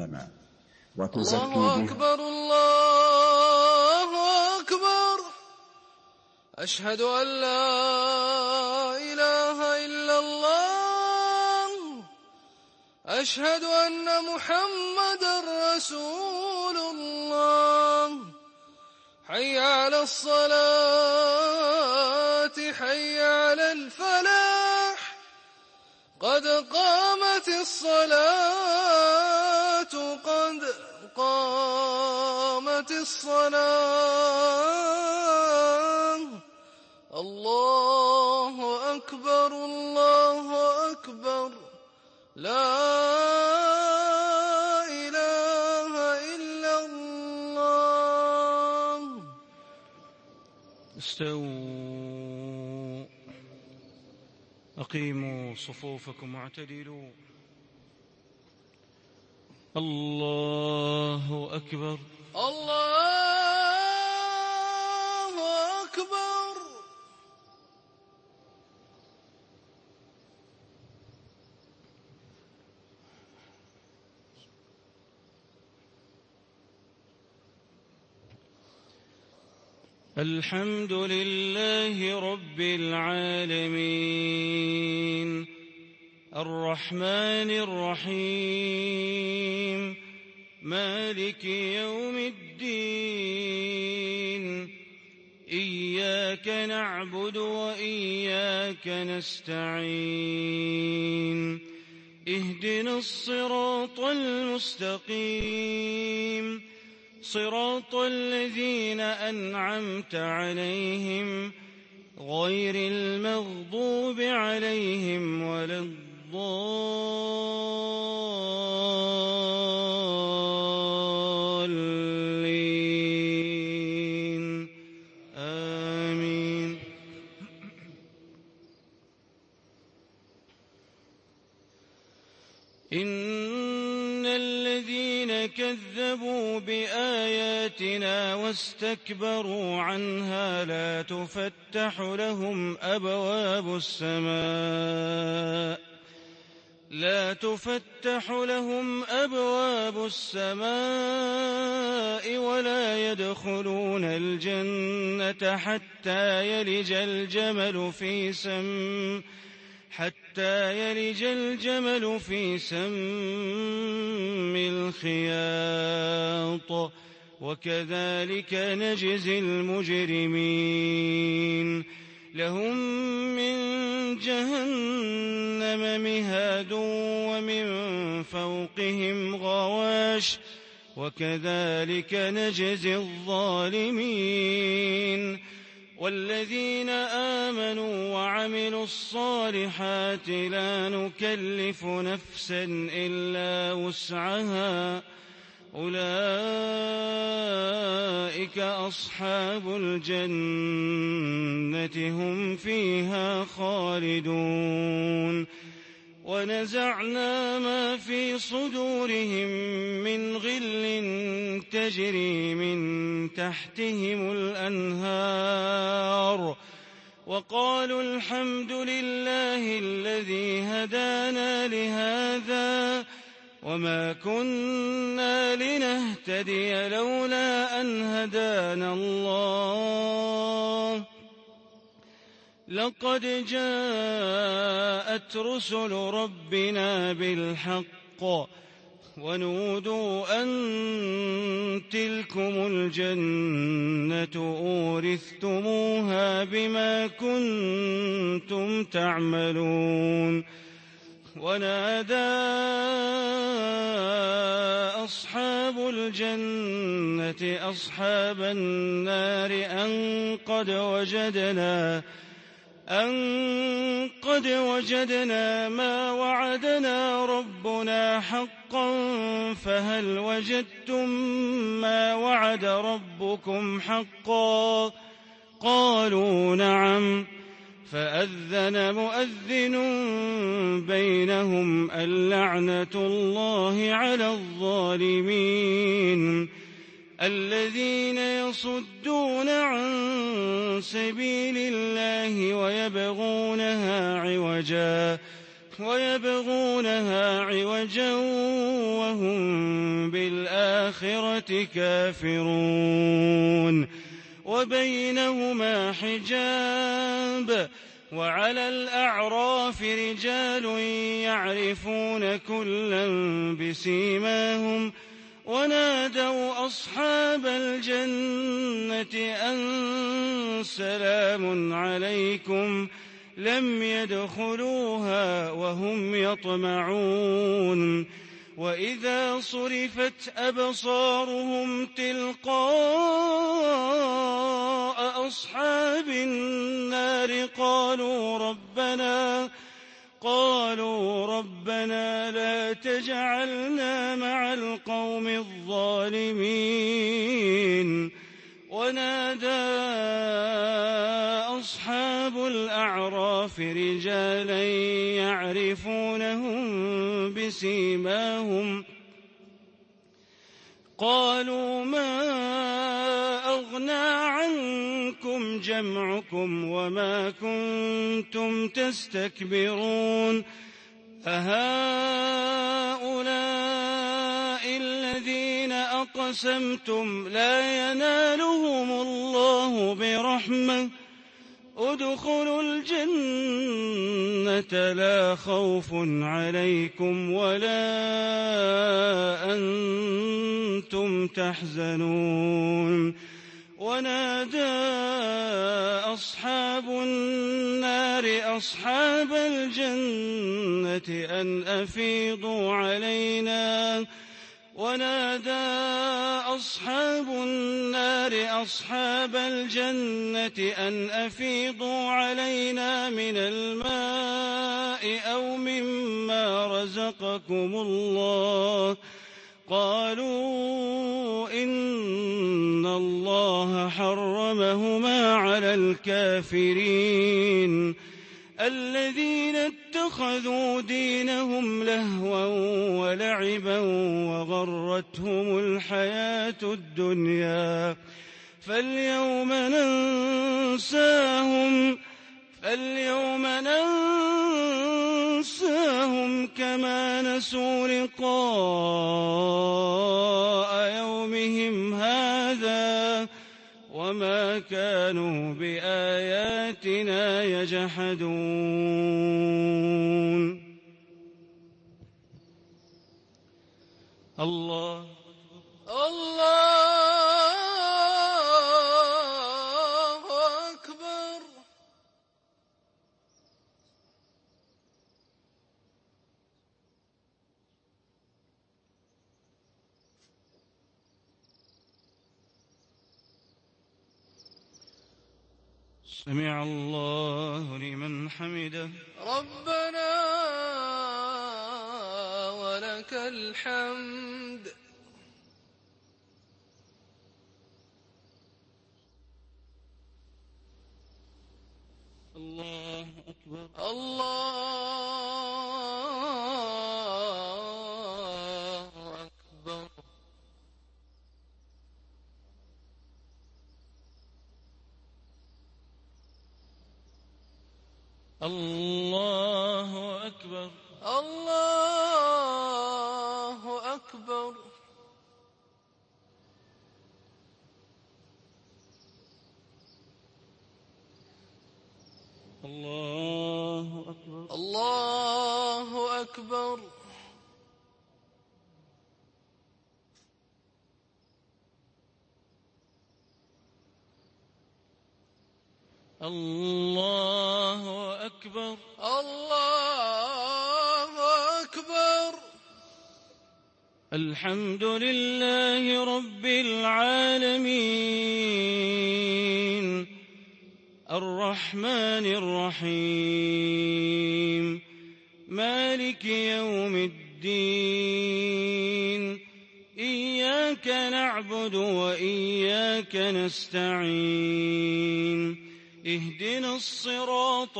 قلوبنا وتزكي الله أكبر الله أكبر. أشهد أن لا إله إلا الله. أشهد أن محمدًا رسول الله. حي على الصلاة حي على الفلاح. قد قامت الصلاة قد قامت الصلاة. الله أكبر الله أكبر. لا إله إلا الله. استووا أقيموا صفوفكم واعتدلوا. الله أكبر الله أكبر. الحمد لله رب العالمين الرحمن الرحيم مالك يوم الدين. إياك نعبد وإياك نستعين. اهدنا الصراط المستقيم صراط الذين أنعمت عليهم غير المغضوب عليهم ولا الضالين. آمين. إن الذين كذبوا بآياتنا واستكبروا عنها لا تفتح لهم أبواب السماء ولا يدخلون الجنة حتى يلج الجمل في سم الخياط وكذلك نجزي المجرمين. لهم من جهنم مهاد ومن فوقهم غواش وكذلك نجزي الظالمين. والذين آمنوا وعملوا الصالحات لا نكلف نفسا إلا وسعها أولئك أصحاب الجنة هم فيها خالدون. ونزعنا ما في صدورهم من غل تجري من تحتهم الأنهار وقالوا الحمد لله الذي هدانا لهذا وما كنا لنهتدي لولا أن هدانا الله. لقد جاءت رسل ربنا بالحق ونودوا أن تلكم الجنة أورثتموها بما كنتم تعملون. ونادى أصحاب الجنة أصحاب النار أن قد وجدنا ما وعدنا ربنا حقا فهل وجدتم ما وعد ربكم حقا؟ قالوا نعم. فأذن مؤذن بينهم اللعنة الله على الظالمين. الذين يصدون عن سبيل الله ويبغونها عوجا وهم بالآخرة كافرون وبينهما حجاب وعلى الأعراف رجال يعرفون كلا بسيماهم ونادوا أصحاب الجنة أن سلام عليكم لم يدخلوها وهم يطمعون وإذا صرفت أبصارهم تلقاء أصحاب النار قالوا ربنا لا تجعلنا مع القوم الظالمين ونادى أصحاب الأعراف رجالا يعرفونهم بسيماهم قالوا ما أغنى عنكم جمعكم وما كنتم تستكبرون أهؤلاء الذين أقسمتم لا ينالهم الله برحمة ادخلوا الجنة لا خوف عليكم ولا أنتم تحزنون ونادى أصحاب النار أصحاب الجنة أن أفيضوا علينا ونادى أصحاب النار أصحاب الجنة أن أفيضوا علينا من الماء أو مما رزقكم الله قالوا إن الله حرمهما على الكافرين الذين اتخذوا دينهم لهوا ولعبا وغرتهم الحياة الدنيا فاليوم ننساهم كما نسوا لقاء يومهم هذا وما كانوا بآياتنا يجحدون الله أكبر. سمع الله لمن حمده ربنا ولك الحمد. الله أكبر الله أكبر. الله أكبر الله أكبر. الله أكبر الله أكبر. الله أكبر الله أكبر. الحمد لله رب العالمين الرحمن الرحيم مالك يوم الدين إياك نعبد وإياك نستعين اهدنا الصراط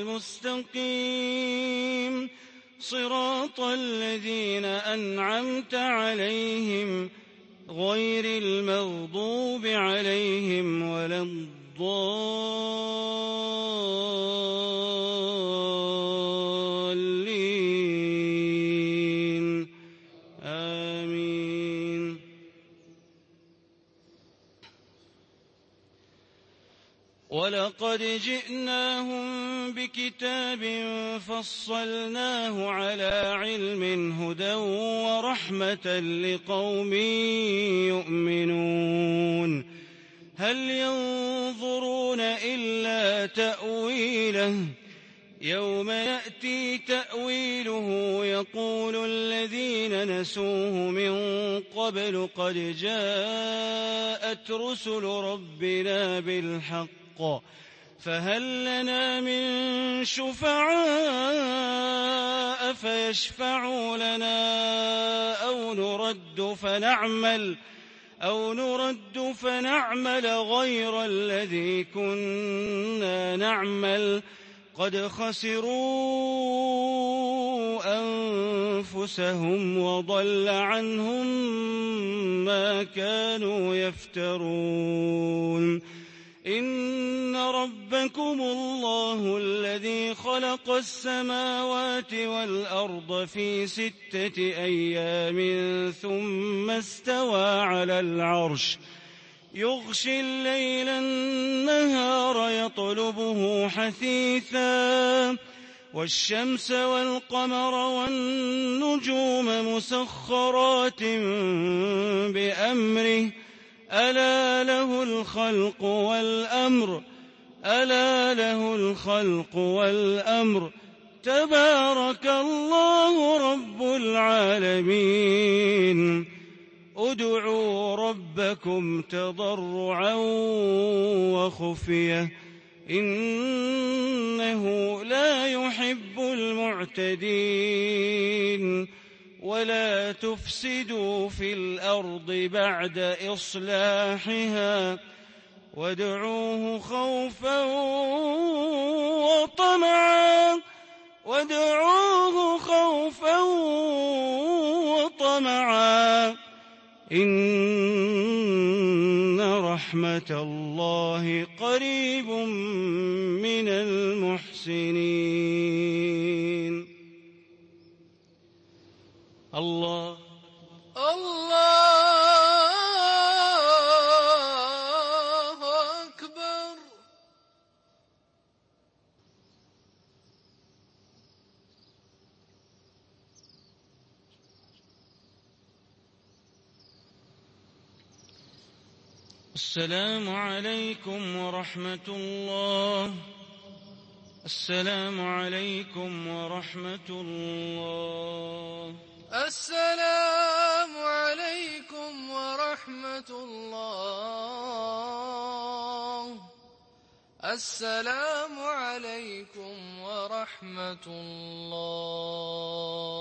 المستقيم صراط الذين أنعمت عليهم غير المغضوب عليهم ولا الضالين آمين ولقد جئناهم بكتاب فصلناه على علم هدى ورحمة لقوم يؤمنون هل ينظرون إلا تأويله يوم يأتي تأويله يقول الذين نسوه من قبل قد جاءت رسل ربنا بالحق فهل لنا من شفعاء فيشفعوا لنا أو نرد فنعمل غير الذي كنا نعمل قد خسروا أنفسهم وضل عنهم ما كانوا يفترون إن ربكم الله الذي خلق السماوات والأرض في 6 أيام ثم استوى على العرش يغشي الليل النهار يطلبه حثيثا والشمس والقمر والنجوم مسخرات بأمره ألا له الخلق والأمر تبارك الله رب العالمين ادعوا ربكم تضرعا وخفية إنه لا يحب المعتدين ولا تفسدوا في الأرض بعد إصلاحها وادعوه خوفا وطمعا إن رحمة الله قريب من المحسنين الله أكبر. السلام عليكم ورحمة الله. السلام عليكم ورحمة الله. السلام عليكم ورحمة الله. السلام عليكم ورحمة الله.